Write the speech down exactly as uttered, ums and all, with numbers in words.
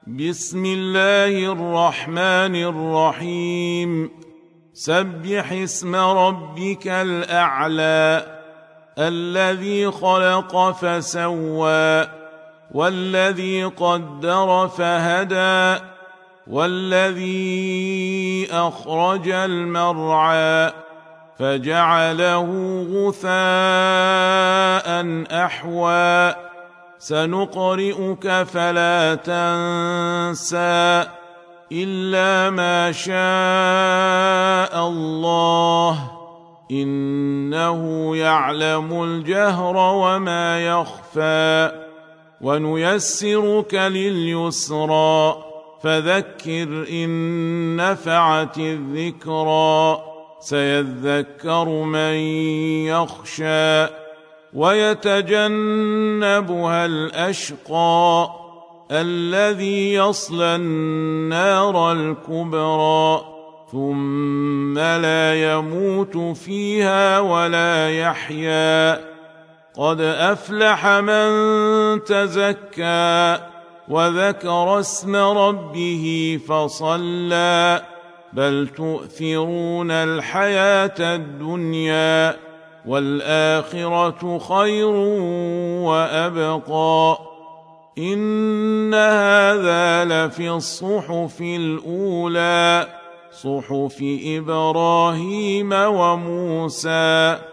بسم الله الرحمن الرحيم سبح اسم ربك الأعلى الذي خلق فسوى والذي قدر فهدى والذي أخرج المرعى فجعله غثاء أحوى سنقرئك فلا تنسى إلا ما شاء الله إنه يعلم الجهر وما يخفى ونيسرك لليسرى فذكر إن نفعت الذكرى سيذكر من يخشى ويتجنبها الأشقى الذي يصلى النار الكبرى ثم لا يموت فيها ولا يحيا قد أفلح من تزكى وذكر اسم ربه فصلى بل تؤثرون الحياة الدنيا والآخرة خير وأبقى إن هذا لفي الصحف الأولى صحف إبراهيم وموسى